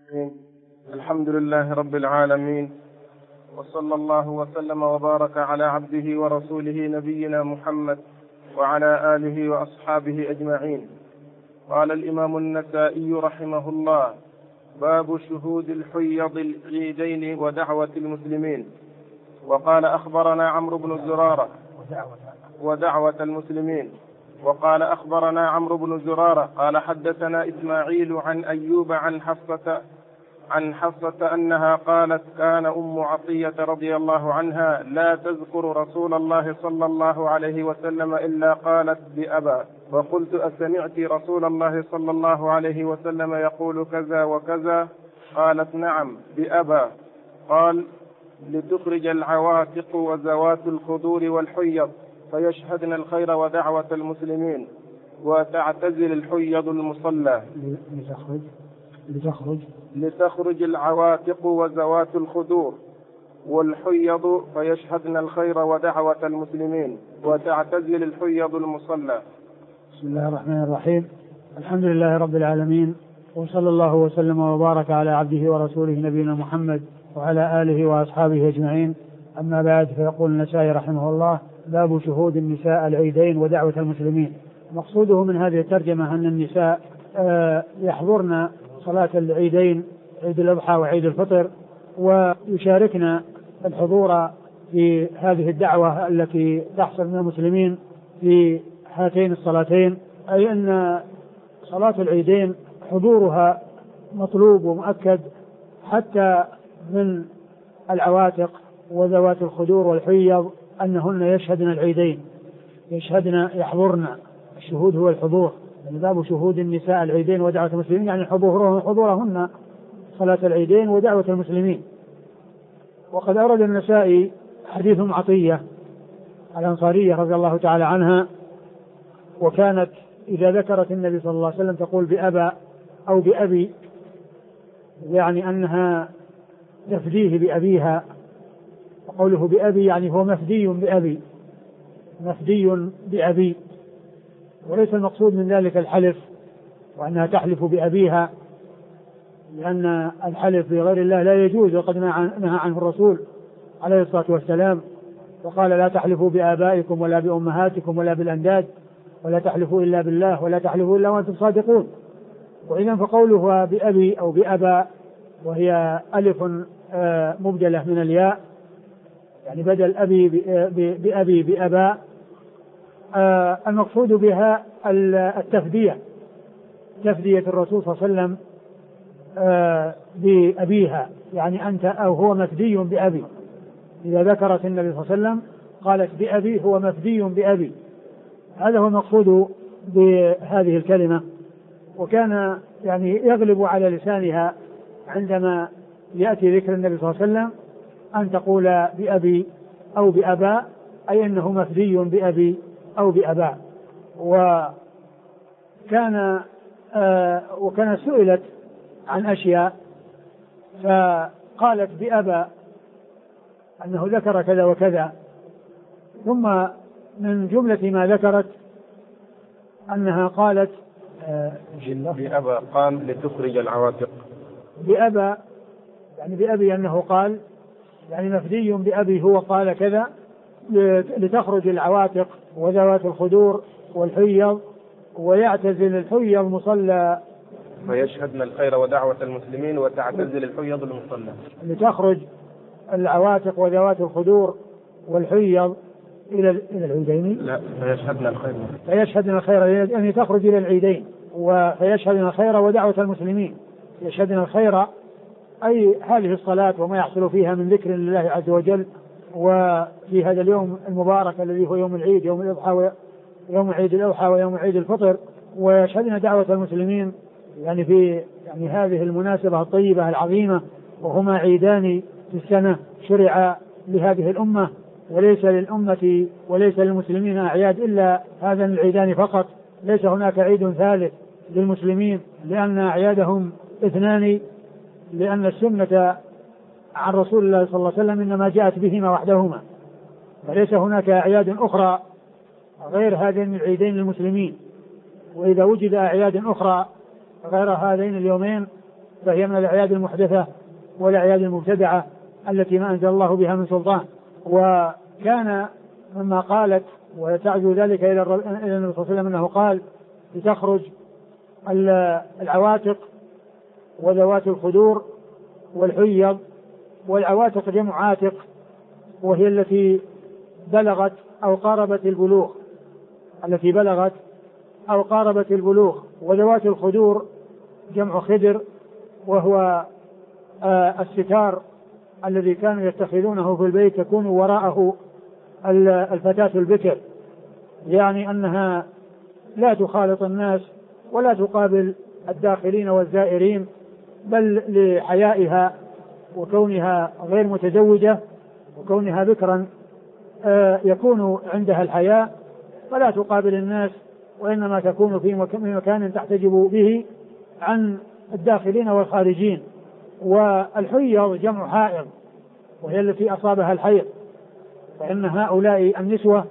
الحمد لله رب العالمين، وصلى الله وسلم وبارك على عبده ورسوله نبينا محمد وعلى آله وأصحابه أجمعين. قال الإمام النسائي رحمه الله: باب شهود الحيض العيدين ودعوة المسلمين. وقال أخبرنا عمرو بن زرارة ودعوة المسلمين. وقال أخبرنا عمرو بن زرارة قال حدثنا إسماعيل عن أيوب عن حفصة أنها قالت: كان أم عطية رضي الله عنها لا تذكر رسول الله صلى الله عليه وسلم إلا قالت بأبا، وقلت: أسمعت رسول الله صلى الله عليه وسلم يقول كذا وكذا؟ قالت: نعم بأبا. قال: لتخرج العواتق وذوات الخدور والحيض فيشهدن الخير ودعوة المسلمين، وتعتزل الحيض المصلى. لتخرج العواتق وذوات الخدور والحيض فيشهدن الخير ودعوة المسلمين، وتعتزل الحيض المصلى. بسم الله الرحمن الرحيم. الحمد لله رب العالمين، وصلى الله وسلم وبارك على عبده ورسوله نبينا محمد وعلى آله وأصحابه أجمعين. أما بعد، فيقول النسائي رحمه الله: باب شهود النساء العيدين ودعوة المسلمين. مقصوده من هذه الترجمة أن النساء يحضرن صلاة العيدين، عيد الأضحى وعيد الفطر، ويشاركنا الحضور في هذه الدعوة التي تحصل من المسلمين في هاتين الصلاتين. أي أن صلاة العيدين حضورها مطلوب ومؤكد، حتى من العواتق وذوات الخدور والحيض أنهن يشهدن العيدين، يحضرن. الشهود هو الحضور. باب شهود النساء العيدين ودعوة المسلمين، يعني حضورهن صلاة العيدين ودعوة المسلمين. وقد أورد النسائي حديث عطية الأنصارية رضي الله تعالى عنها، وكانت إذا ذكرت النبي صلى الله عليه وسلم تقول بأبا أو بأبي، يعني أنها تفديه بأبيها. وقوله بأبي يعني هو مفدي بأبي، وليس المقصود من ذلك الحلف وأنها تحلف بأبيها، لأن الحلف بغير الله لا يجوز، وقد نهى عنه الرسول عليه الصلاة والسلام، وقال: لا تحلفوا بآبائكم ولا بأمهاتكم ولا بالأنداد، ولا تحلفوا إلا بالله، ولا تحلفوا إلا وأنتم صادقون. وإذن فقوله بأبي أو بأبا، وهي ألف مبدلة من الياء، يعني بدل أبي بأبي بأبا، المقصود بها التفدية، تفدية الرسول صلى الله عليه وسلم بأبيها، يعني أنت أو هو مفدي بأبي. إذا ذكرت النبي صلى الله عليه وسلم قالت بأبي، هو مفدي بأبي. هذا هو المقصود بهذه الكلمة. وكان يعني يغلب على لسانها عندما يأتي ذكر النبي صلى الله عليه وسلم أن تقول بأبي أو بأبا، أي أنه مفدي بأبي أو بأبا. وكان سئلت عن أشياء فقالت بأبا أنه ذكر كذا وكذا، ثم من جملة ما ذكرت أنها قالت بأبا قال: لتخرج العواتق. بأبا يعني بأبي أنه قال، يعني مفدي بأبي هو قال كذا، لتخرج العواتق وذوات الخدور والحيض، ويعتزل الحيض مصلى، فيشهدن الخير ودعوة المسلمين، وتعتزل الحيض المصلى. لتخرج العواتق وذوات الخدور والحيض إلى العيدين. لا، فيشهدن الخير. فيشهدن الخير يعني تخرج إلى العيدين، وفيشهدن الخير ودعوة المسلمين. يشهدن الخير أي هذه الصلاة وما يحصل فيها من ذكر لله عز وجل، وفي هذا اليوم المبارك الذي هو يوم العيد، يوم الأضحى، يوم عيد الأضحى ويوم عيد الفطر. ويشهدن دعوة المسلمين يعني في هذه المناسبة الطيبة العظيمة، وهما عيدان في السنة شرع لهذه الأمة، وليس للأمة وليس للمسلمين أعياد إلا هذان العيدان فقط. ليس هناك عيد ثالث للمسلمين، لأن أعيادهم اثنان، لأن السنة عن رسول الله صلى الله عليه وسلم إنما جاءت بهما وحدهما، فليس هناك أعياد أخرى غير هذين العيدين للمسلمين. وإذا وجد أعياد أخرى غير هذين اليومين فهي من الأعياد المحدثة والأعياد المبتدعة التي ما أنزل الله بها من سلطان. وكان مما قالت وتعزو ذلك إلى النبي صلى الله عليه وسلم أنه قال لتخرج العواتق وذوات الخدور والحيض. والعواتق جمع عاتق وهي التي بلغت أو قاربت البلوغ، التي بلغت أو قاربت البلوغ. وذوات الخدور جمع خدر وهو الستار الذي كانوا يتخذونه في البيت تكون وراءه الفتاة البكر، يعني أنها لا تخالط الناس ولا تقابل الداخلين والزائرين، بل لحيائها وكونها غير متزوجة وكونها بكرا يكون عندها الحياء فلا تقابل الناس، وإنما تكون في مكان تحتجب به عن الداخلين والخارجين. والحيض جمع حائض وهي التي أصابها الحيض، فإن هؤلاء النسوة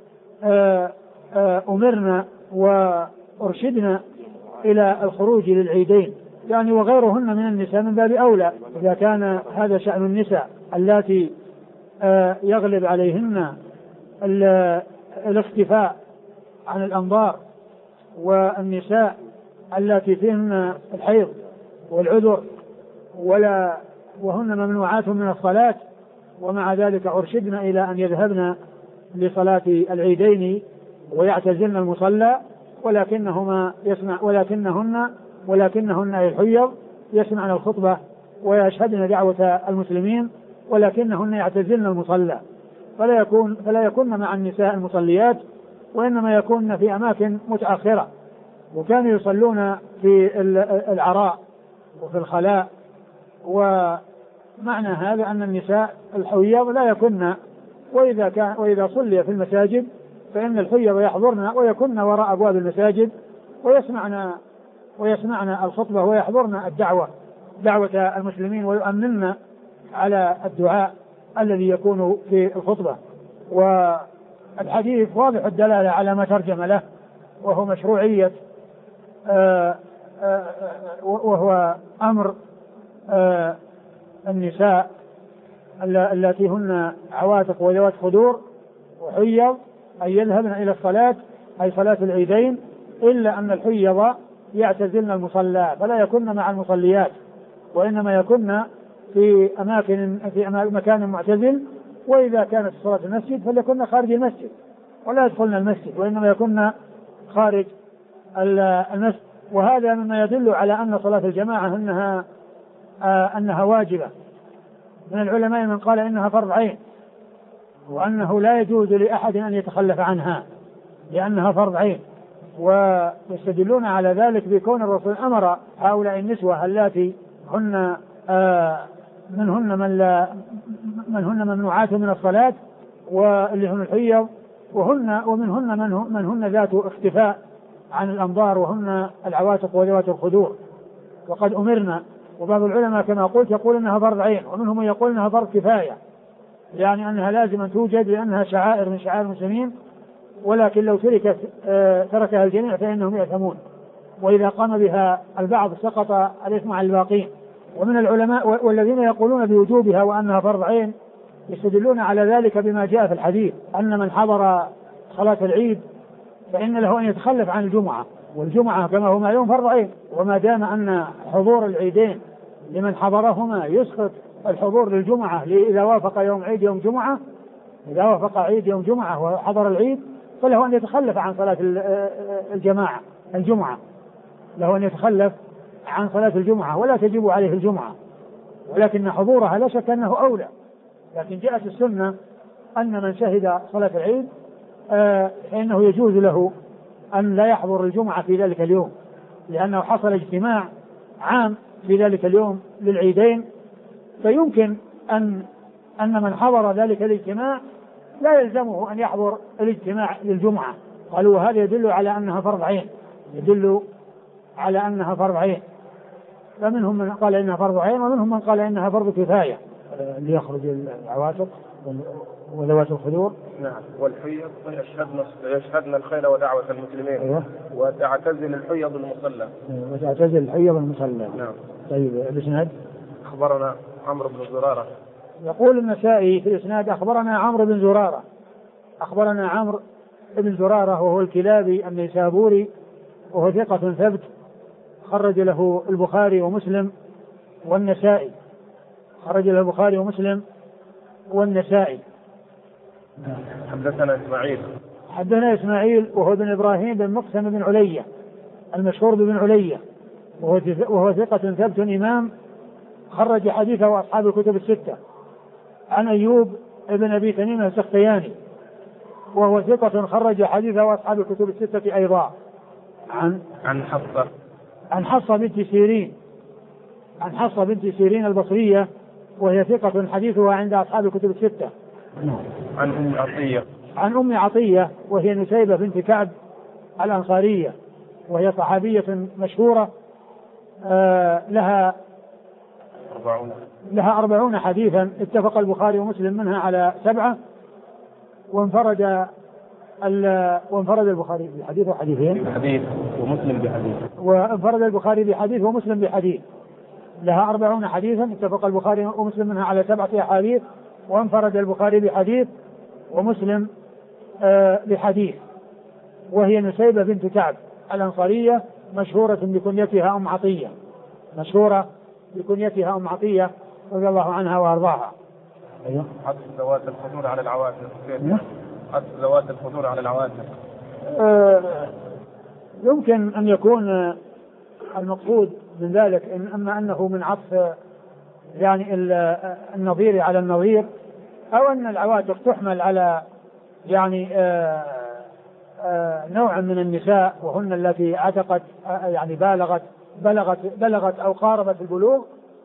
أمرنا وأرشدنا إلى الخروج للعيدين، يعني وغيرهن من النساء من باب أولى إذا كان هذا شأن النساء اللاتي يغلب عليهن الاختفاء عن الأنظار، والنساء التي فيهن الحيض والعذر وهن ممنوعات من الصلاة، ومع ذلك أرشدنا إلى أن يذهبن لصلاة العيدين ويعتزلن المصلى، ولكنهن الحيض يسمعن الخطبة ويشهدن دعوة المسلمين، ولكنهن يعتزلن المصلى فلا يكون مع النساء المصليات، وإنما يكون في أماكن متأخرة. وكانوا يصلون في العراء وفي الخلاء. ومعنى هذا أن النساء الحيض لا يكن، وإذا صلي في المساجد فإن الحيض يحضرن ويكن وراء أبواب المساجد ويسمعن الخطبة ويحضرن دعوة المسلمين ويؤمنن على الدعاء الذي يكون في الخطبة. والحديث واضح الدلالة على ما ترجم له، وهو مشروعية وهو أمر النساء التي هن عواتق وذوات خدور وحيض أن يذهبن إلى الصلاة، أي صلاة العيدين، إلا أن الحيض يعتزلن المصلى فلا يكن مع المصليات، وإنما يكن في مكان معتزل. وإذا كانت صلاة المسجد فليكن خارج المسجد ولا يدخلن المسجد، وإنما يكن خارج المسجد. وهذا مما يدل على أن صلاة الجماعة أنها واجبة. من العلماء من قال إنها فرض عين، وأنه لا يجوز لأحد أن يتخلف عنها لأنها فرض عين. ويستدلون على ذلك بكون الرسول أمر هؤلاء النسوة اللاتي هن منهن ممنوعات من الصلاة واللي هن الحيض، ومنهن من هن ذات اختفاء عن الأنظار وهن العواتق وذوات الخدور. وقد أمرنا، وبعض العلماء كما قلت يقول إنها فرض عين، ومنهم من يقول إنها فرض كفاية، يعني أنها لازم أن توجد لأنها شعائر من شعائر المسلمين، ولكن لو تركها الجميع فإنهم يأثمون، وإذا قام بها البعض سقط الإثم على الباقين. ومن العلماء والذين يقولون بوجوبها وأنها فرض عين يستدلون على ذلك بما جاء في الحديث أن من حضر صلاة العيد فإن له أن يتخلف عن الجمعة، والجمعة كما هو معلوم فرض عين، وما دام أن حضور العيدين لمن حضرهما يسقط الحضور للجمعة إذا وافق يوم عيد يوم جمعة، إذا وافق عيد يوم جمعة وحضر العيد فله أن يتخلف عن صلاة الجمعة، له أن يتخلف عن صلاة الجمعة ولا تجب عليه الجمعة، ولكن حضورها لا شك أنه أولى. لكن جاءت السنة أن من شهد صلاة العيد فإنه يجوز له أن لا يحضر الجمعة في ذلك اليوم، لأنه حصل اجتماع عام في ذلك اليوم للعيدين، فيمكن أن من حضر ذلك الاجتماع لا يلزمه أن يحضر الاجتماع للجمعة. قالوا هذا يدل على أنها فرض عين، يدل على أنها فرض عين. فمنهم من قال إنها فرض عين، ومنهم من قال إنها فرض كفاية. اللي يخرج العواتق وذوات الخدور. نعم. والحيض يشهدن الخيل ودعوة المسلمين. أيوة. وتعتزل الحيض المصلى. وتعتزل الحيض المصلى. نعم. طيب الإسناد. أخبرنا عمرو بن زرارة. يقول النسائي في الإسناد أخبرنا عمرو بن زرارة. أخبرنا عمرو بن زرارة وهو الكلابي النيسابوري وهو ثقة ثبت خرج له البخاري ومسلم والنسائي. خرج له البخاري ومسلم والنسائي. حدثنا إسماعيل. حدثنا إسماعيل وهو بن إبراهيم بن مقسم بن علية المشهور بن علية وهو ثقة ثبت إمام خرج حديثه وأصحاب الكتب الستة. عن أيوب ابن أبي تميم السختياني وهو ثقة خرج حديثه وأصحاب الكتب الستة أيضا. عن حفصة بنت سيرين. عن حفصة بنت سيرين البصرية وهي ثقة حديثها عند أصحاب الكتب الستة. عن أم عطية. عن أم عطية وهي نسيبة بنت كعب الأنصارية وهي صحابية مشهورة لها 40 حديثا اتفق البخاري ومسلم منها على 7 وانفرد البخاري بحديث وحديثين بحديث ومسلم بحديث. وانفرد البخاري بحديث ومسلم بحديث. لها 40 حديثا اتفق البخاري ومسلم منها على 7 أحاديث وانفرد البخاري بحديث ومسلم بحديث. وهي نسيبة بنت كعب الأنصارية مشهورة بكنيتها أم عطية. مشهورة بكنيتها أم عطية رضي الله عنها وأرضاها. أيوه. حث ذوات الخدور على العواتق. حث ذوات الخدور على العواتق. يمكن أن يكون المقصود من ذلك أما أنه من عطف يعني النظير على النظير أو أن العواتق تحمل على يعني نوع من النساء وهن التي عتقت يعني بلغت أو قاربت البلوغ.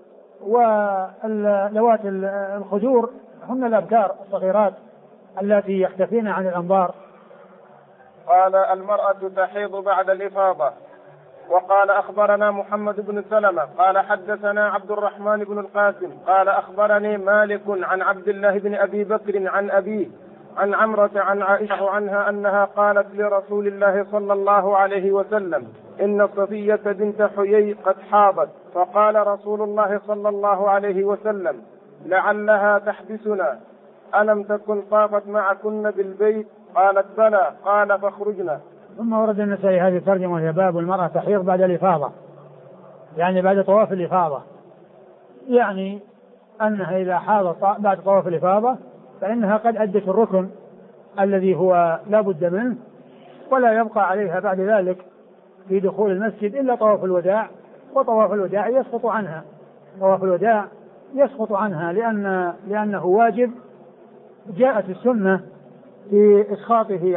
ولوات الخدور هن الأبكار الصغيرات التي يختفين عن الأنظار. قال المرأة تحيض بعد الإفاضة. وقال أخبرنا محمد بن سلمة قال حدثنا عبد الرحمن بن القاسم قال أخبرني مالك عن عبد الله بن أبي بكر عن أبيه عن عمرة عن عائشة عنها أنها قالت لرسول الله صلى الله عليه وسلم إن صفية بنت حيي قد حاضت. فقال رسول الله صلى الله عليه وسلم لعلها تحبسنا ألم تكن طافت معكن بالبيت؟ قالت بلى. قال فاخرجنا. ثم ورد النسائي هذه الترجمة وهي باب المرأة تحيض بعد الإفاضة يعني بعد طواف الإفاضة. يعني أنها إذا حاضت بعد طواف الإفاضة فإنها قد أدت الركن الذي هو لا بد منه ولا يبقى عليها بعد ذلك في دخول المسجد إلا طواف الوداع. وطواف الوداع يسقط عنها. طواف الوداع يسقط عنها لأنه واجب. جاءت السنة في إسقاطه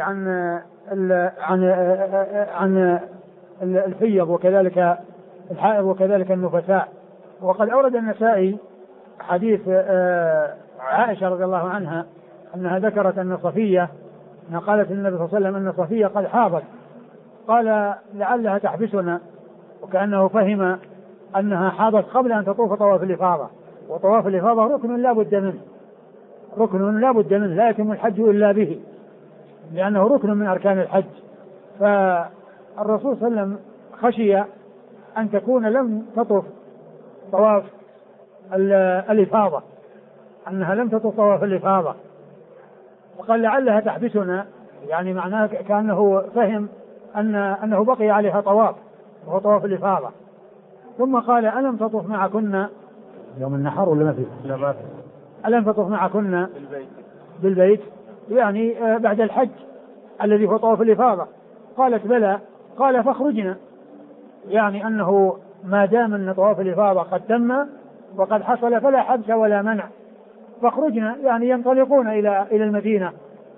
عن الحيض وكذلك الحائض وكذلك النفساء. وقد أورد النسائي حديث عائشة رضي الله عنها أنها ذكرت أن صفية قالت النبي صلى الله عليه وسلم أن صفية قد حاضت. قال لعلها تحبسنا وكأنه فهم أنها حاضت قبل أن تطوف طواف الإفاضة. وطواف الإفاضة ركن لا بد منه. ركن لا بد منه لا يتم الحج إلا به لأنه ركن من أركان الحج. فالرسول صلى الله عليه وسلم خشي أن تكون لم تطف طواف الإفاضة أنها لم تطف طواف الإفاضة. وقال لعلها تحبسنا يعني معناه كأنه فهم أنه بقي عليها طواف وهو طواف الإفاضة. ثم قال ألم تطف معكن يوم النحر ولا ما فيه؟ لا ما فيه. ألم تطف معكن بالبيت يعني بعد الحج الذي هو طواف الإفاضة؟ قالت بلى. قال فاخرجنا يعني أنه ما دام أن طواف الإفاضة قد تم وقد حصل فلا حبس ولا منع. فاخرجنا يعني ينطلقون إلى المدينة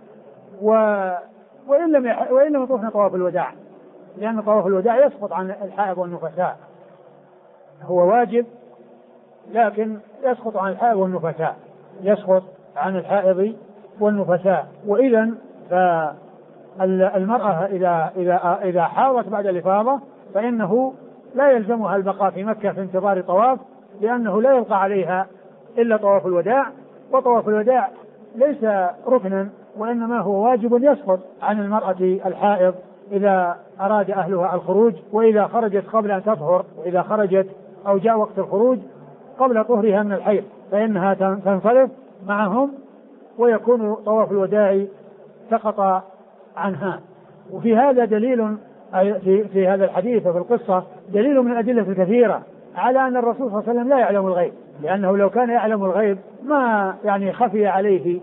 وإن لم يطوفن طواف الوداع لأن طواف الوداع يسقط عن الحائض والنفساء. هو واجب لكن يسقط عن الحائض والنفساء. يسقط عن الحائض والنفساء. وإذن فالمرأة إذا حاضت بعد الإفاضة فإنه لا يلزمها البقاء في مكة في انتظار طواف لأنه لا يبقى عليها إلا طواف الوداع. وطواف الوداع ليس ركنا، وإنما هو واجب يسقط عن المرأة الحائض إذا أراد أهلها الخروج، وإذا خرجت قبل أن تطهر، وإذا خرجت أو جاء وقت الخروج قبل طهرها من الحيض فإنها تنصرف معهم، ويكون طواف الوداع سقط عنها. وفي هذا دليل، في هذا الحديث وفي القصة دليل من الأدلة الكثيرة على أن الرسول صلى الله عليه وسلم لا يعلم الغيب، لأنه لو كان يعلم الغيب ما خفي عليه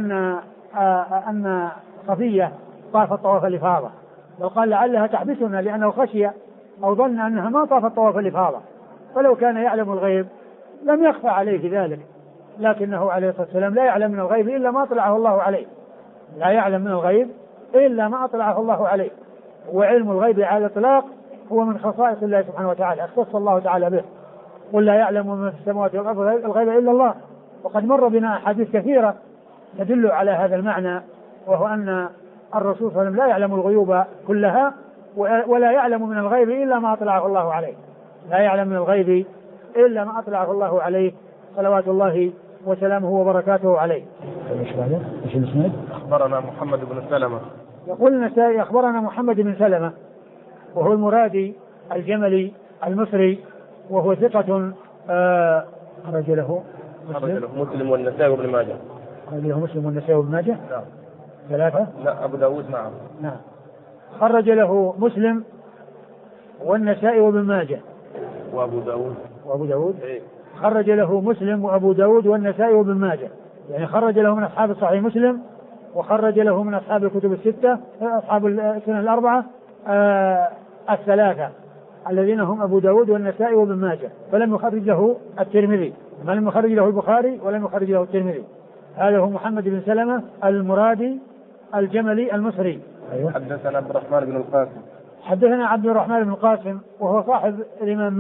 أن صفية طافت طواف الإفاضة، بل قال لعلها تحبسنا لأنه خشي أو ظن أنها ما طافت طواف الإفاضة. فلو كان يعلم الغيب لم يخفى عليه ذلك، لكنه عليه الصلاة والسلام لا يعلم من الغيب إلا ما أطلعه الله عليه، لا يعلم من الغيب إلا ما أطلعه الله عليه. وعلم الغيب على الإطلاق هو من خصائص الله سبحانه وتعالى، اختص الله تعالى به، قل لا يعلم من في السماوات والأرض الغيب إلا الله. وقد مر بنا أحاديث كثيرة تدل على هذا المعنى، وهو أن الرسول صلى الله عليه وسلم لا يعلم الغيوب كلها، ولا يعلم من الغيب إلا ما أطلعه الله عليه، لا يعلم من الغيب إلا ما أطلعه الله عليه صلوات الله وسلامه وبركاته عليه. ايش الاسناد؟ اخبرنا محمد بن سلمة. يقول النسائي اخبرنا محمد بن سلمة وهو المرادي الجملي المصري، وهو ثقة خرج له مسلم والنسائي وابن ماجه. خرج له مسلم والنسائي وابن ماجه. نعم. ثلاثة. لا أبو داود. نعم. خرج له مسلم والنسائي وابن ماجه. وأبو داود. إيه؟ خرج له مسلم وأبو داود والنسائي وابن ماجه، يعني خرج له من أصحاب الصحيح مسلم، وخرج له من أصحاب الكتب الستة، أصحاب السنن الأربعة الثلاثة الذين هم أبو داود والنسائي وابن ماجه، فلم يخرج له الترمذي، لم يخرج له البخاري ولم يخرج له الترمذي. هذا هو محمد بن سلمة المرادي الجملي المصري. أيوة. حدثنا عبد الرحمن بن القاسم. حدثنا عبد الرحمن بن القاسم وهو صاحب الإمام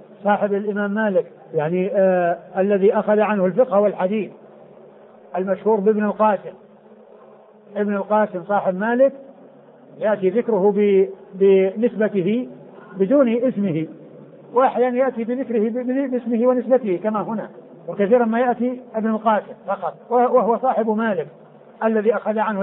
مالك، يعني الذي أخذ عنه الفقه والحديث، المشهور بابن القاسم. ابن القاسم صاحب مالك يأتي ذكره بنسبته بدون اسمه، وأحيانا يأتي بذكره باسمه ونسبته كما هنا، وكثيرا ما يأتي ابن القاسم فقط، وهو صاحب مالك الذي أخذ عنه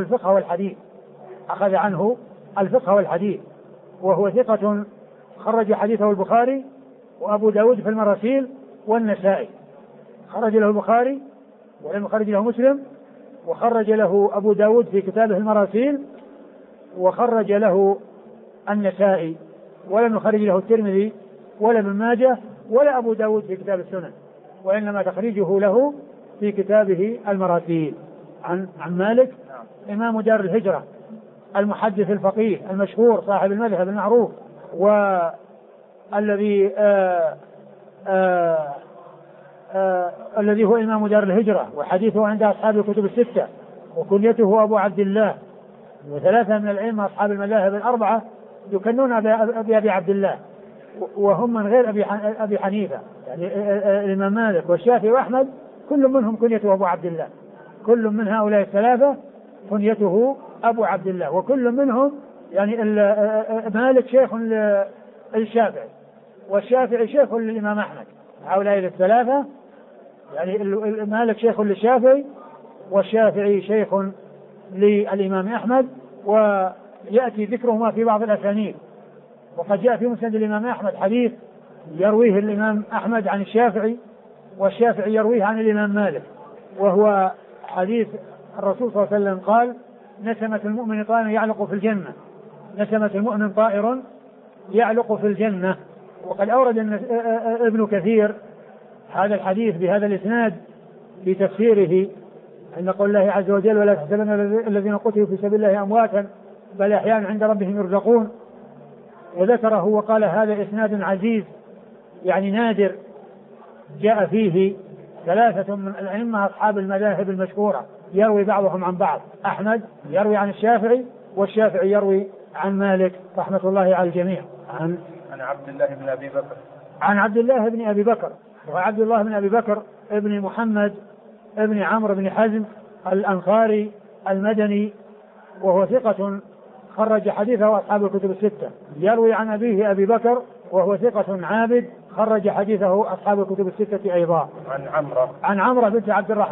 الفقه والحديث، وهو ثقة خرج حديثه البخاري وأبو داود في المراسيل والنسائي. خرج له البخاري ولم يخرج له مسلم، وخرج له أبو داود في كتابه المراسيل، وخرج له النسائي، ولم يخرج له الترمذي ولا ابن ماجه ولا أبو داود في كتاب السنن، وإنما تخريجه له في كتابه المراسيل عن مالك إمام دار الهجرة المحدث الفقيه المشهور صاحب المذهب المعروف، والذي الذي هو إمام دار الهجرة، وحديثه عند أصحاب الكتب الستة، وكنيته أبو عبد الله، وثلاثة من العلم أصحاب المذاهب الأربعة يكنون بأبي عبد الله، وهم من غير أبي حنيفة، يعني الإمام مالك والشافعي وأحمد كل منهم كنيته أبو عبد الله، كل من هؤلاء الثلاثة كنيته أبو عبد الله، وكل منهم يعني مالك شيخ للشافعي، والشافعي شيخ للإمام أحمد. هؤلاء الثلاثة يعني مالك شيخ للشافعي، والشافعي شيخ للإمام أحمد، ويأتي ذكرهما في بعض الأسانيد. وقد جاء في مسند الإمام أحمد حديث يرويه الإمام أحمد عن الشافعي، والشافعي يرويه عن الإمام مالك، وهو حديث الرسول صلى الله عليه وسلم قال: نسمة المؤمن طائر يعلق في الجنة، نسمة المؤمن طائر يعلق في الجنة. وقد أورد ابن كثير هذا الحديث بهذا الإسناد في تفسيره عند قول الله عز وجل: ولا تحسبن الذين قتلوا في سبيل الله أمواتا بل أحياء عند ربهم يرزقون، وذكره وقال: هذا إسناد عزيز، يعني نادر، جاء فيه ثلاثة من الأئمة أصحاب المذاهب المشهورة يروي بعضهم عن بعض، أحمد يروي عن الشافعي، والشافعي يروي عن مالك رحمة الله على الجميع. عن عبد الله بن أبي بكر. عن عبد الله بن أبي بكر، وعبد الله بن أبي بكر ابن محمد ابن عمرو بن حزم الأنصاري المدني، وهو ثقة خرج حديثه أصحاب الكتب الستة. يروي عن أبيه أبي بكر وهو ثقة عابد خرج حديثه أصحاب الكتب الستة أيضا. عن عمرو بنت عبد الرحمن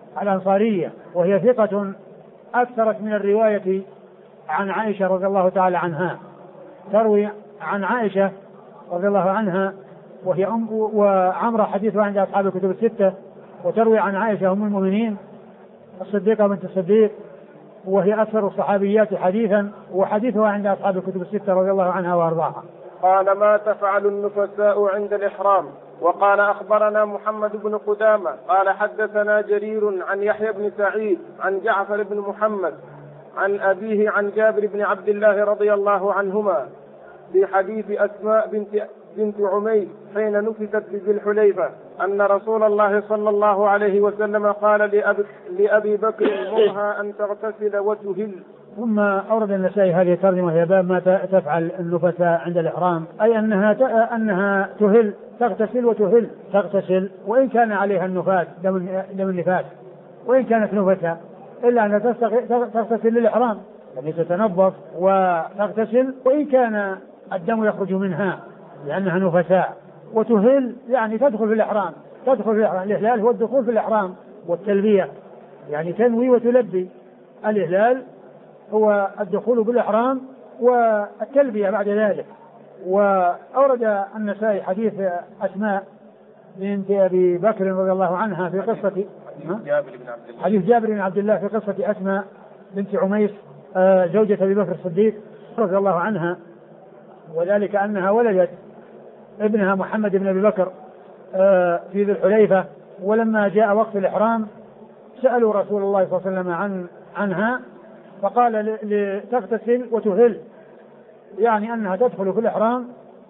الأنصارية، وهي ثقة أكثرت من الرواية عن عائشة رضي الله تعالى عنها، تروي عن عائشة رضي الله عنها وهي وعمرة حديثها عند أصحاب الكتب الستة، وتروي عن عائشة أم المؤمنين الصديقة بنت الصديق وهي أكثر الصحابيات حديثا، وحديثها عند أصحاب الكتب الستة رضي الله عنها وأرضاها. قال ما تفعل النفساء عند الإحرام؟ وقال أخبرنا محمد بن قدامة قال حدثنا جرير عن يحيى بن سعيد عن جعفر بن محمد عن أبيه عن جابر بن عبد الله رضي الله عنهما في حديث أسماء بنت عميس حين نفست بذي الحليفة أن رسول الله صلى الله عليه وسلم قال لأبي بكر مرها أن تغتسل وتهل. ثم أورد النسائي هذه الترجمة هي باب ما تفعل النفساء عند الإحرام، أي أنها تهل، تغتسل وتهل، تغتسل وإن كان عليها النفاس دم النفاس، وإن كانت نفسا إلا أن تغتسل للإحرام، يعني تتنظف وتغتسل وإن كان الدم يخرج منها لأنها نفساء. وتهل يعني تدخل في الإحرام، الإهلال هو الدخول في الإحرام والتلبية، يعني تنوي وتلبي. الإهلال هو الدخول بالإحرام والتلبية بعد ذلك. وأورد النسائي حديث أسماء بنت أبي بكر رضي الله عنها في قصة حديث جابر بن عبد الله في قصة أسماء بنت عميس زوجة أبي بكر الصديق رضي الله عنها، وذلك أنها ولدت ابنها محمد بن أبي بكر في ذي الحليفة، ولما جاء وقت الإحرام سألوا رسول الله صلى الله عليه وسلم عنها، فقال لتغتسل وتهل، يعني أنها تدخل في الإحرام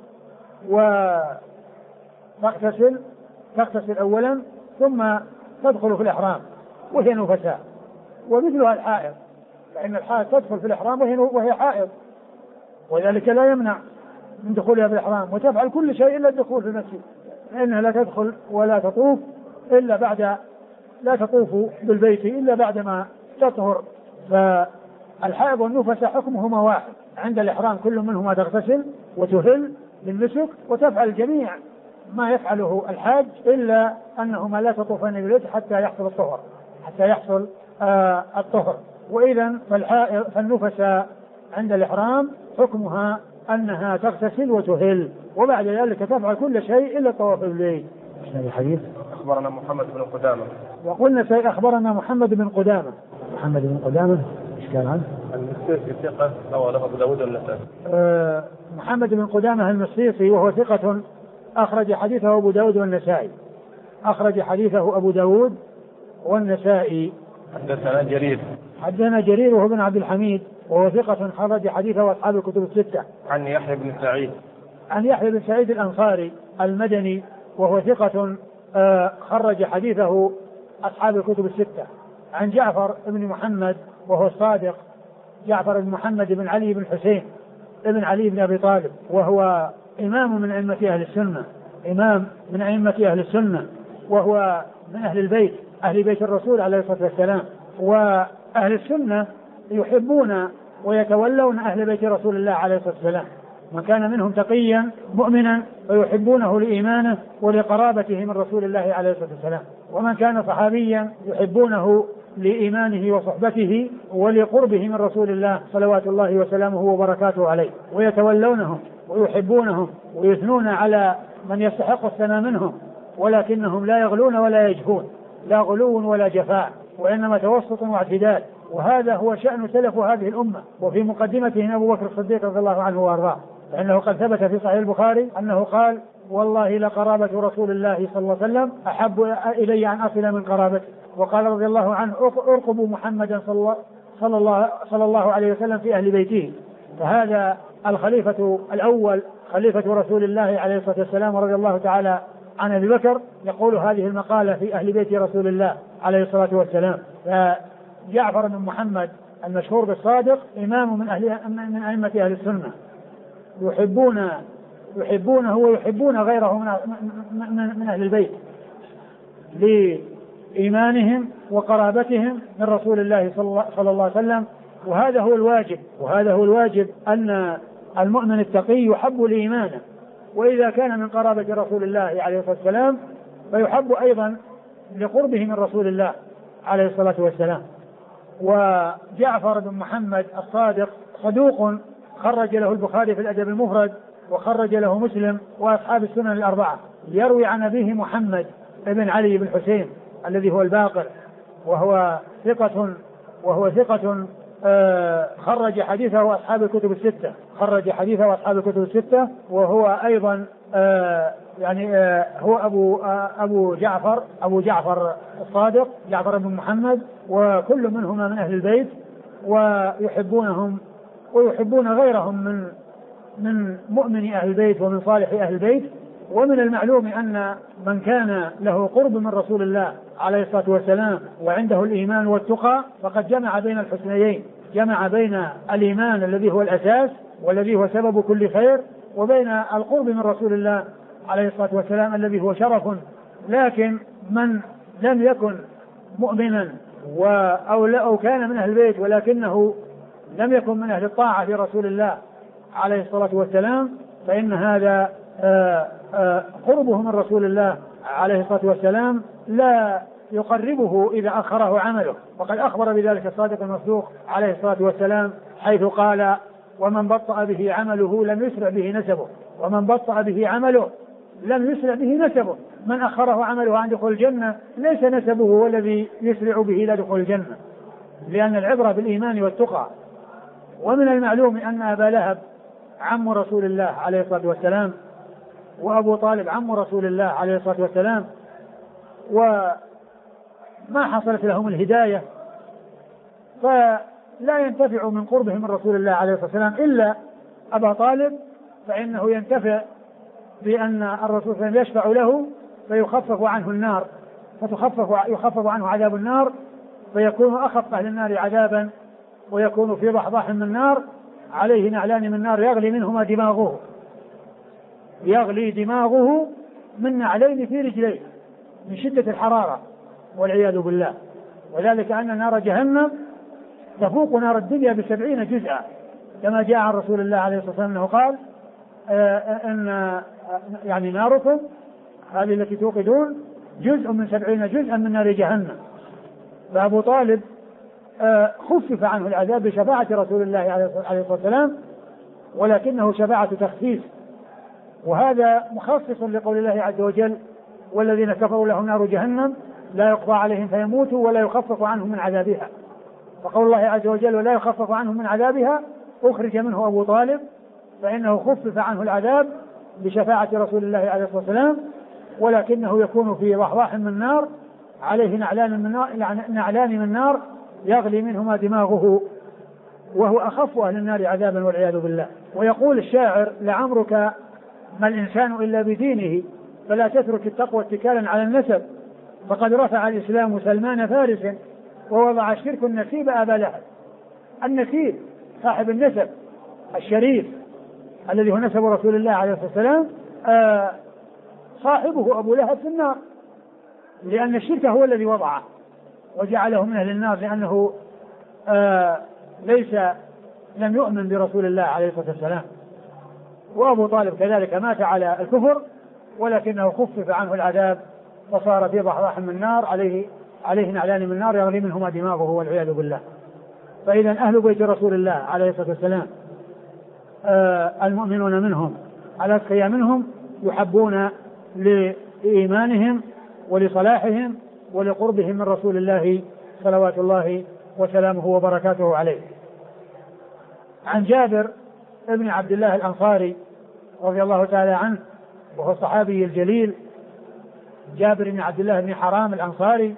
تغتسل أولا ثم تدخل في الإحرام وهي نفساء. ومثلها الحائض، فإن الحائض تدخل في الإحرام وهي حائض، وذلك لا يمنع من دخولها في الإحرام، وتفعل كل شيء إلا الدخول في المسجد، فإنها لا تدخل ولا تطوف لا تطوف بالبيت إلا بعدما تطهر. فالحائض والنفس حكمهما واحد عند الإحرام، كل منهما تغتسل وتهل للنسك وتفعل جميع ما يفعله الحاج، إلا أنهما لا تطوفان بالبيت حتى يحصل الطهر. وإذا فالنفس عند الإحرام حكمها أنها تغتسل وتهل، وبعد ذلك تفعل كل شيء إلا الطواف بالبيت. الحديث أخبرنا محمد بن قدامة، وقلنا أخبرنا محمد بن قدامة إيش كان عنه؟ الثقة أو له أبو داود والنسائي. محمد بن قدامة المصيصي وهو ثقة أخرج حديثه أبو داود والنسائي. حدثنا جرير وهو بن عبد الحميد وهو ثقة خرج حديثه أصحاب الكتب الستة. عن يحيى بن سعيد الأنصاري المدني وهو ثقة خرج حديثه أصحاب الكتب الستة. عن جعفر بن محمد وهو الصادق، جعفر بن محمد بن علي بن حسين بن علي بن أبي طالب، وهو إمام من أئمة أهل السنة، وهو من أهل بيت الرسول عليه الصلاة والسلام. وأهل السنة يحبون ويتولون أهل بيت رسول الله عليه الصلاة والسلام، من كان منهم تقيا مؤمنا ويحبونه لإيمانه ولقرابته من رسول الله عليه الصلاة والسلام، ومن كان صحابيا يحبونه لإيمانه وصحبته ولقربه من رسول الله صلوات الله وسلامه وبركاته عليه، ويتولونهم ويحبونهم ويثنون على من يستحق الثناء منهم، ولكنهم لا يغلون ولا يجفون، لا غلو ولا جفاء، وإنما توسط واعتدال. وهذا هو شأن سلف هذه الأمة، وفي مقدمتهم أبو بكر الصديق رضي الله عنه وأرضاه، لأنه قد ثبت في صحيح البخاري أنه قال: والله لقرابة رسول الله صلى الله عليه وسلم أحب إلي أن أصل من قرابته. وقال رضي الله عنه: ارقبوا محمدا صلى الله عليه وسلم في أهل بيته. فهذا الخليفة الأول خليفة رسول الله عليه الصلاة والسلام رضي الله تعالى عن أبي بكر يقول هذه المقالة في أهل بيت رسول الله عليه الصلاة والسلام. فجعفر بن محمد المشهور بالصادق إمام من أئمة أهل السنة، يحبونه ويحبون غيره من أهل البيت لإيمانهم وقرابتهم من رسول الله صلى الله عليه وسلم. وهذا هو الواجب أن المؤمن التقي يحب لإيمانه، وإذا كان من قرابة رسول الله عليه الصلاة والسلام فيحب أيضا لقربه من رسول الله عليه الصلاة والسلام. وجعفر بن محمد الصادق صدوق خرج له البخاري في الأدب المفرد وخرج له مسلم وأصحاب السنن الأربعة. يروي عن أبيه محمد بن علي بن حسين الذي هو الباقر وهو ثقة خرج حديثه أصحاب الكتب الستة وهو أيضا هو أبو جعفر الصادق جعفر بن محمد، وكل منهما من أهل البيت ويحبونهم ويحبون غيرهم من مؤمن أهل البيت ومن صالح أهل البيت. ومن المعلوم أن من كان له قرب من رسول الله عليه الصلاة والسلام وعنده الإيمان والتقى فقد جمع بين الحسنيين، جمع بين الإيمان الذي هو الأساس والذي هو سبب كل خير وبين القرب من رسول الله عليه الصلاة والسلام الذي هو شرف. لكن من لم يكن مؤمنا أو كان من أهل البيت ولكنه لم يكن من أهل الطاعة لرسول الله عليه الصلاة والسلام فإن هذا قربه من رسول الله عليه الصلاة والسلام لا يقربه إذا أخره عمله. وقد أخبر بذلك الصادق المصدوق عليه الصلاة والسلام حيث قال: ومن بطأ به عمله لم يسرع به نسبه، ومن بطأ به عمله لم يسرع به نسبه. من أخره عمله عن دخول الجنة ليس نسبه هو الذي يسرع به إلى دخول الجنة، لأن العبرة بالإيمان والتقى. ومن المعلوم أن أبا لهب عم رسول الله عليه الصلاة والسلام، وأبو طالب عم رسول الله عليه الصلاة والسلام، وما حصلت لهم الهداية فلا ينتفع من قربه من رسول الله عليه الصلاة والسلام إلا أبا طالب، فإنه ينتفع بأن الرسول صلى الله عليه وسلم يشفع له فيخفف عنه النار، يخفف عنه عذاب النار فيكون أخف أهل النار عذابا ويكون في ضحضاح من النار عليه نعلان من نار يغلي منهما دماغه، يغلي دماغه من نعلين في رجليه من شدة الحرارة والعياذ بالله. وذلك أن نار جهنم تفوق نار الدنيا ب70 جزءا كما جاء عن رسول الله عليه الصلاة والسلام أنه قال أن ناركم هذه التي توقدون جزء من 70 جزءا من نار جهنم. فأبو طالب خفف عنه العذاب بشفاعة رسول الله عليه الصلاة والسلام، ولكنه شفاعة تخفيف، وهذا مخصص لقول الله عز وجل: والذين كفروا لهم نار جهنم لا يقضى عليهم فيموتوا ولا يخفف عنهم من عذابها. فقول الله عز وجل: ولا يخفف عنهم من عذابها أخرج منه أبو طالب، فإنه خفف عنه العذاب بشفاعة رسول الله عليه الصلاة والسلام، ولكنه يكون في ضحضاح من نار عليه نعلان من نار يغلي منهما دماغه، وهو أخف أهل النار عذابا والعياذ بالله. ويقول الشاعر: لعمرك ما الإنسان إلا بدينه فلا تترك التقوى اتكالا على النسب، فقد رفع الإسلام سلمان فارس ووضع الشرك النسيب أبا لهب. النسيب صاحب النسب الشريف الذي هو نسب رسول الله عليه الصلاة والسلام صاحبه أبو لهب في النار، لأن الشرك هو الذي وضعه وجعله من أهل النار، لأنه لم يؤمن برسول الله عليه الصلاة والسلام. وأبو طالب كذلك مات على الكفر، ولكنه خفف عنه العذاب فصار في ضحضاح من النار عليه نعلان من نار يغلي منهما دماغه والعياذ بالله. فإذا أهل بيت رسول الله عليه الصلاة والسلام المؤمنون منهم الأتقياء منهم يحبون لإيمانهم ولصلاحهم ولقربهم من رسول الله صلوات الله وسلامه وبركاته عليه. عن جابر ابن عبد الله الأنصاري رضي الله تعالى عنه، وهو الصحابي الجليل جابر بن عبد الله بن حرام الأنصاري،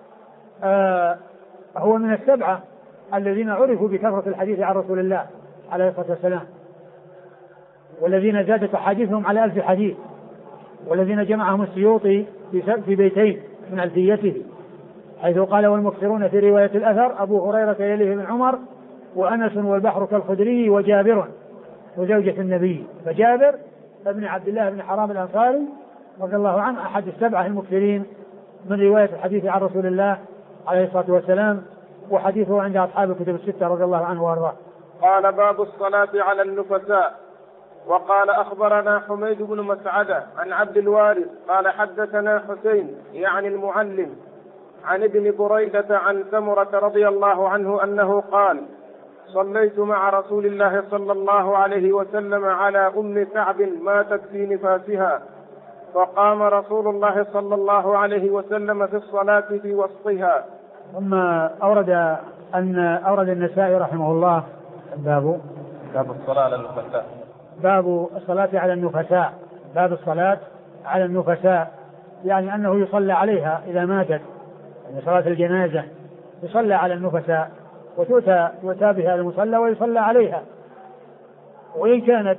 هو من السبعة الذين عرفوا بكثرة الحديث عن رسول الله عليه الصلاة والسلام، والذين زادت أحاديثهم على 1000 حديث، والذين جمعهم السيوطي في بيتين من ألفيته، حيث قال: والمكثرون في رواية الأثر أبو هريرة يليه بن عمر وأنس والبحر كالخدري وجابر وزوجة النبي. فجابر ابن عبد الله بن حرام الأنصاري رضي الله عنه أحد السبعة المكثرين من رواية الحديث عن رسول الله عليه الصلاة والسلام، وحديثه عند أصحاب الكتب الستة رضي الله عنه وارضاه. قال: باب الصلاة على النفساء. وقال: أخبرنا حميد بن مسعدة عن عبد الوارث قال: حدثنا حسين يعني المعلم عن ابن بريدة عن سمرة رضي الله عنه أنه قال: صليت مع رسول الله صلى الله عليه وسلم على أم كعب ماتت في نفاسها، فقام رسول الله صلى الله عليه وسلم في الصلاة في وسطها. ثم أورد النسائي رحمه الله باب الصلاة على النفساء، باب الصلاة على النفساء، باب الصلاة على النفساء، يعني أنه يصلى عليها إذا ماتت، يعني صلاة الجنازة يصلى على النفساء وتؤتى بها المصلى ويصلى عليها. وإن كانت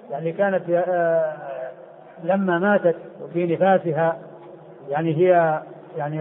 لما ماتت وفي نفاسها، يعني هي يعني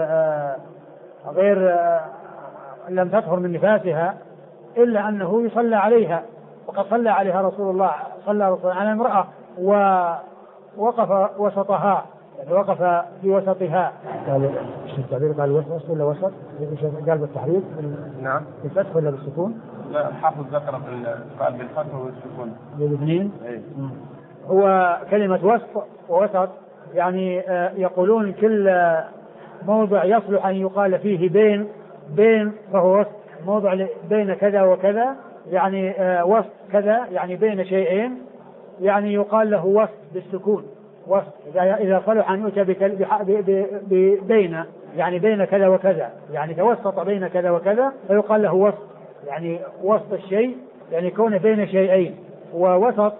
غير لم تطهر من نفاسها، إلا أنه يصلى عليها. وقد صلى عليها رسول الله على امرأة ووقف وسطها، يعني وقف في وسطها. قال التعبير قال وسط ولا وسط؟ قال بالتحريك؟ نعم. بالفتح ولا بالسكون؟ لا، الحافظ ذكر قال بالفتح والسكون. بالاثنين؟ هو كلمة وسط ووسط يعني يقولون كل موضع يصلح أن يقال فيه بين فهو وسط، موضع بين كذا وكذا يعني وسط كذا، يعني بين شيئين، يعني يقال له وسط بالسكون. وسط إذا صلح أن يؤتى بين، يعني بين كذا وكذا، يعني توسط بين كذا وكذا فيقال له وسط، يعني وسط الشيء يعني كونه بين شيئين. ووسط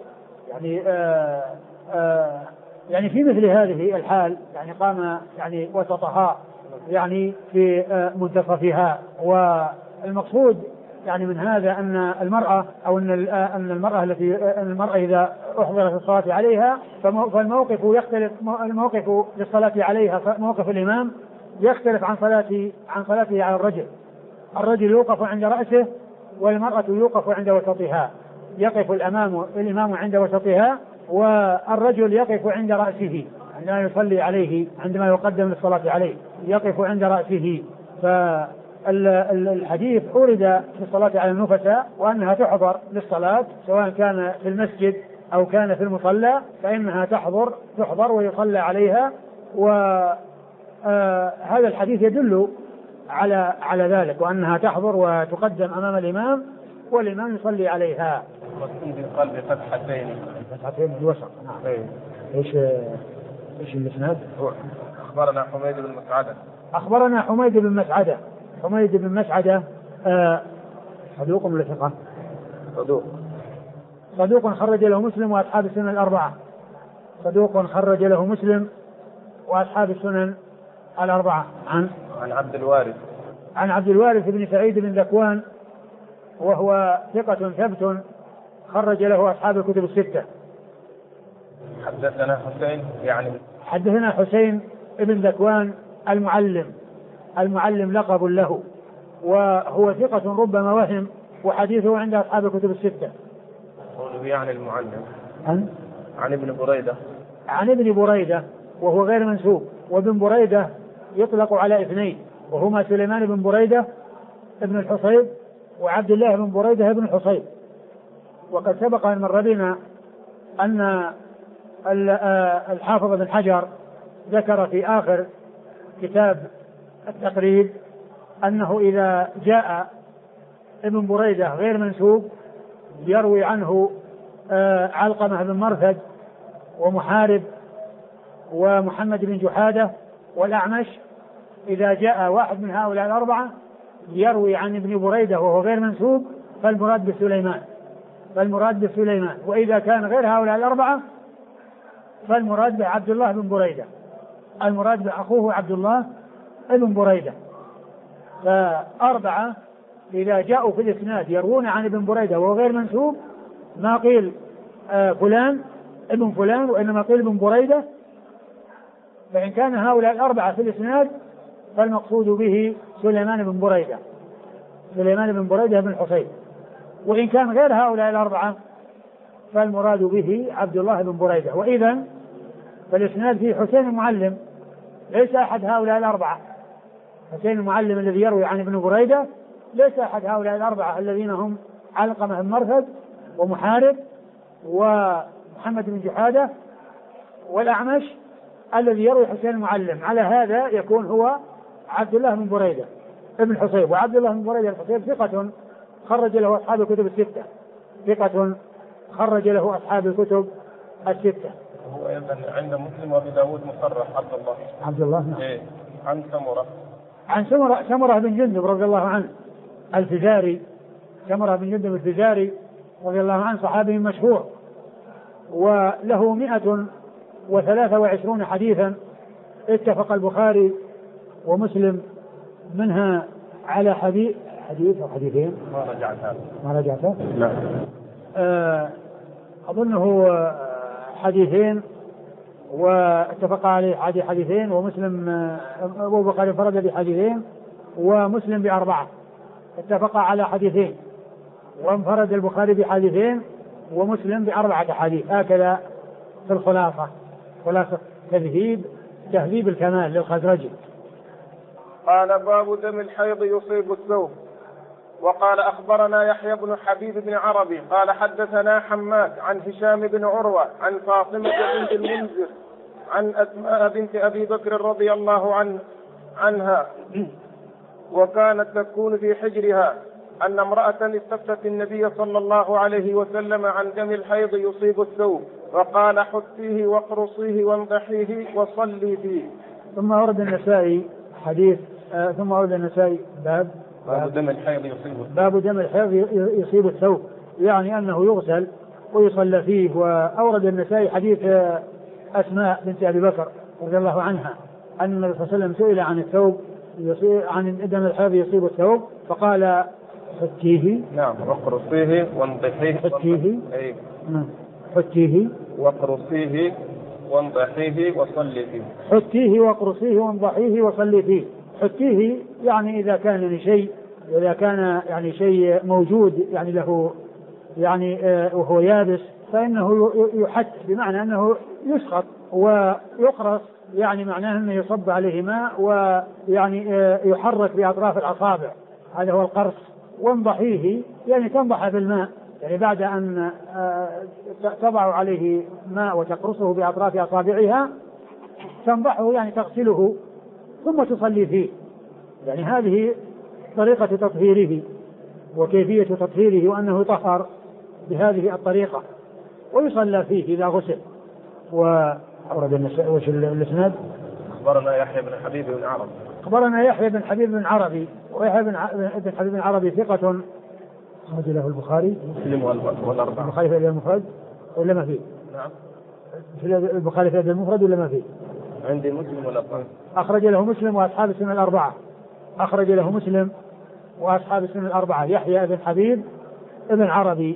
يعني في مثل هذه الحال يعني قام يعني وسطها، يعني في منتصفها. والمقصود يعني من هذا أن المرأة أو أن المرأة إذا أحضرت الصلاة عليها فالموقف يختلف، الموقف للصلاة عليها موقف الإمام يختلف عن صلاته على الرجل. الرجل يوقف عند رأسه والمرأة يوقف عند وسطها، يقف الإمام عند وسطها والرجل يقف عند رأسه عندما يصلي عليه، عندما يقدم للصلاة عليه يقف عند رأسه. فالحديث أورد في الصلاة على النفساء وأنها تحضر للصلاة سواء كان في المسجد أو كان في المصلى، فإنها تحضر ويصلى عليها. وهذا الحديث يدل على ذلك، وأنها تحضر وتقدم أمام الإمام والإمام يصلي عليها. قال بفتحتين الوسط. نعم. ايش الاسناد؟ أخبرنا حميد بن مسعدة. أخبرنا حميد بن مسعدة صدوق ولا ثقة؟ صدوق خرج له مسلم وأصحاب السنن الأربعة. صدوق خرج له مسلم وأصحاب السنن الأربعة. عن عبد الوارث بن سعيد بن ذكوان، وهو ثقة ثبت خرج له أصحاب الكتب الستة. حدثنا حسين بن ذكوان المعلم لقب له، وهو ثقة ربما وهم، وحديثه عند أصحاب الكتب الستة. يعني المعلم عن ابن بريدة وهو غير منسوب. وابن بريدة يطلق على اثنين، وهما سليمان بن بريدة ابن الحصيب وعبد الله بن بريدة ابن الحصيب. وقد سبق أن مر بنا أن الحافظ بن حجر ذكر في آخر كتاب التقريب أنه إذا جاء ابن بريدة غير منسوب يروي عنه علقمة بن مرثد ومحارب ومحمد بن جحادة والأعمش، إذا جاء واحد من هؤلاء الأربعة يروي عن ابن بريدة وهو غير منسوب فالمراد بسليمان. وإذا كان غير هؤلاء الأربعة فالمراد بعبد الله بن بريدة، المراد بأخوه عبد الله بن بريدة. فأربعة إذا جاءوا في الإسناد يروون عن ابن بريدة وهو غير منسوب ما قيل فلان ابن فلان، وإنما قيل ابن بريدة. فإن كان هؤلاء الأربعة في الإسناد فالمقصود به سليمان بن بريدة بن الحصيب. وإن كان غير هؤلاء الأربعة فالمراد به عبد الله بن بريدة. وإذا فالإسناد فيه حسين المعلم ليس أحد هؤلاء الأربعة. حسين المعلم الذي يروي عن ابن بريدة ليس أحد هؤلاء الأربعة الذين هم علقمة بن مرثد ومحارب ومحمد بن جحادة والأعمش الذي يروي حسين المعلم. على هذا يكون هو عبد الله بن بريدة ابن حصيب. وعبد الله بن بريدة الحصيب ثقة خرج له أصحاب الكتب الستة، ثقة خرج له أصحاب الكتب الستة. هو أيضا عند مسلم وأبي داود مصرح عبد الله نعم. إيه. عن سمرة بن جندب رضي الله عنه الفزاري، سمرة بن جندب الفزاري رضي الله عنه صحابي مشهور، وله 123 حديثا اتفق البخاري ومسلم منها على حديث أو حديثين ما رجعتها لا أظنه حديثين واتفق عليه حديثين، ومسلم أبو بكر انفرد بحديثين ومسلم ب4 اتفق على حديثين، وانفرد البخاري بحديثين ومسلم ب4 حديث. هكذا في الخلاصة، خلاصة تهذيب الكمال للخزرجي. قال باب دم الحيض يصيب الثوب. وقال أخبرنا يحيى بن حبيب بن عربي قال حدثنا حماد عن هشام بن عروة عن فاطمة بنت المنذر عن أسماء بنت أبي بكر رضي الله عنها وكانت تكون في حجرها أن امرأة استفتت النبي صلى الله عليه وسلم عن دم الحيض يصيب الثوب فقال حثيه واقرصيه وانضحيه وصلي فيه. ثم ورد النسائي حديث ثم ورد النسائي باب دم الحيض يصيب الثوب. باب دم الحيض يصيب الثوب، يعني أنه يغسل ويصلى فيه. وأورد النسائي حديث أسماء بنت أبي بكر رضي الله عنها أن النبي صلى الله عليه وسلم سئل عن الثوب عن دم الحيض يصيب الثوب فقال حتيه نعم واقرصيه وانضحيه حتيه واقرصيه وانضحيه وصلي فيه. حتيه واقرصيه وانضحيه وصلي فيه. حتيه يعني إذا كان شيء موجود يعني له يعني وهو يابس فإنه يحت، بمعنى أنه يسقط. ويقرص يعني معناه أنه يصب عليه ماء ويعني يحرك بأطراف الأصابع، هذا هو القرص. وانضحيه يعني تنضح بالماء، يعني بعد أن تضع عليه ماء وتقرصه بأطراف أصابعها تنضحه يعني تغسله ثم تصلي فيه. يعني هذه طريقة تطهيره وكيفية تطهيره، وأنه يطهر بهذه الطريقة ويصلى فيه إذا غسل. وأورد وش الإسناد؟ أخبرنا يحيى بن حبيب بن عربي. أخبرنا يحيى بن حبيب بن عربي، ويحيى بن حبيب بن عربي ثقة أخرج له البخاري مسلم والأربعة. البخاري في المفرد ولا ما فيه؟ نعم في البخاري في المفرد ولا ما فيه؟ عندي مسلم والأربعة. أخرج له مسلم وأصحاب السنن الأربعة. أخرج له مسلم وأصحاب السنن الأربعة. يحيى بن حبيب ابن عربي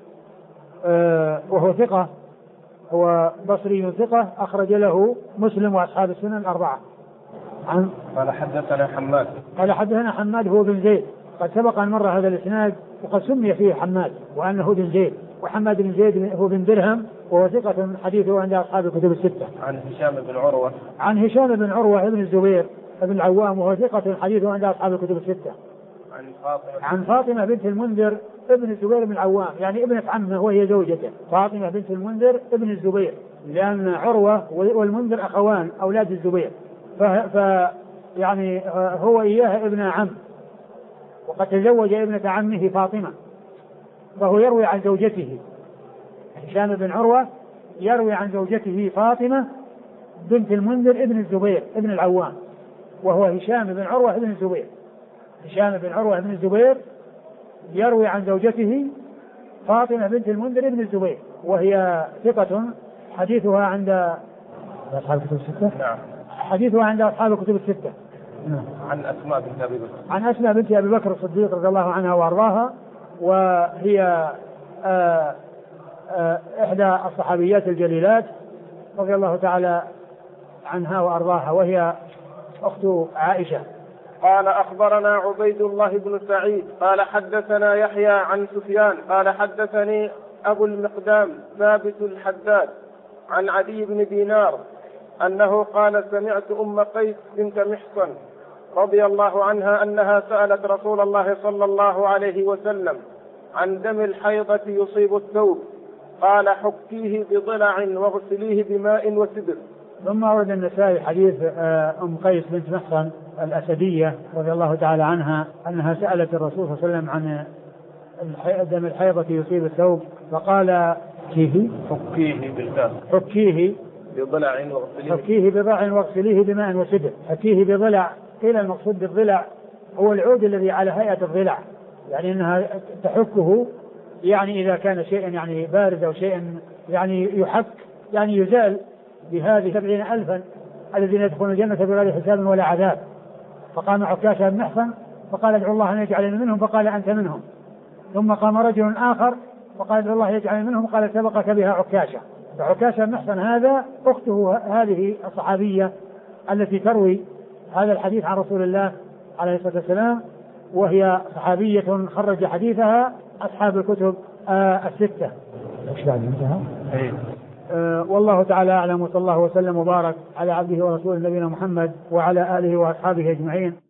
وهو ثقة، هو بصري ثقة، أخرج له مسلم وأصحاب السنن الأربعة. قال حدثنا حماد هو بن زيد، قد سبق أن مر هذا الإسناد وقد سمي فيه حماد وأنه بن زيد. وحماد بن زيد هو بن درهم وهو ثقة حديثه عند أصحاب الكتب الستة. عن هشام بن عروة ابن الزبير ابن العوام وهو ثقة حديثه عند أصحاب الكتب الستة. عن فاطمة بنت المنذر ابن الزبير بن العوام، يعني ابنة عمه وهي زوجته. فاطمة بنت المنذر ابن الزبير، لأن عروة والمنذر أخوان أولاد الزبير، يعني هو إياها ابن عم، وقد تزوج ابنة عمه فاطمة، فهو يروي عن زوجته. هشام بن عروة يروي عن زوجته فاطمة بنت المنذر ابن الزبير ابن العوام، وهو هشام بن عروة ابن الزبير. هشام بن عروة ابن الزبير يروي عن زوجته فاطمة بنت المنذر ابن الزبير، وهي ثقة حديثها عند أصحاب الكتب الستة. نعم. حديثها عند أصحاب الكتب الستة. نعم. عن أسماء بنت أبي بكر. عن أسماء بنت أبي بكر الصديق رضي الله عنها وأرضاها، وهي إحدى الصحابيات الجليلات رضي الله تعالى عنها وأرضاها، وهي أخت عائشة. قال أخبرنا عبيد الله بن سعيد قال حدثنا يحيى عن سفيان قال حدثني أبو المقدام ثابت الحداد عن عدي بن دينار أنه قال سمعت أم قيس بنت محصن رضي الله عنها أنها سألت رسول الله صلى الله عليه وسلم عن دم الحيضة يصيب الثوب قال حكيه بضلع واغسليه بماء وسدر. ثم ورد النسائي حديث أم قيس بنت محصن الأسدية رضي الله تعالى عنها أنها سألت الرسول صلى الله عليه وسلم عن دم الحيضة يصيب الثوب فقال حكيه بضلع واغسليه بماء وسدر. حكيه بضلع، قيل المقصود بالضلع هو العود الذي على هيئة الضلع، يعني أنها تحكه، يعني إذا كان شيء يعني بارد أو شيء يعني يحك يعني يزال بهذه 70,000 الذين يدخلون الجنة بغير حساب ولا عذاب. فقام عكاشة بن محصن فقال ادعو الله أن يجعلني منهم، فقال أنت منهم. ثم قام رجل آخر فقال ادعو الله يجعلني منهم، قال سبقك بها عكاشة. فعكاشة بن محصن هذا أخته هذه الصحابية التي تروي هذا الحديث عن رسول الله عليه الصلاة والسلام، وهي صحابية خرج حديثها أصحاب الكتب الستة. والله تعالى أعلم، وصلى الله وسلم وبارك على عبده ورسوله نبينا محمد وعلى آله وأصحابه أجمعين.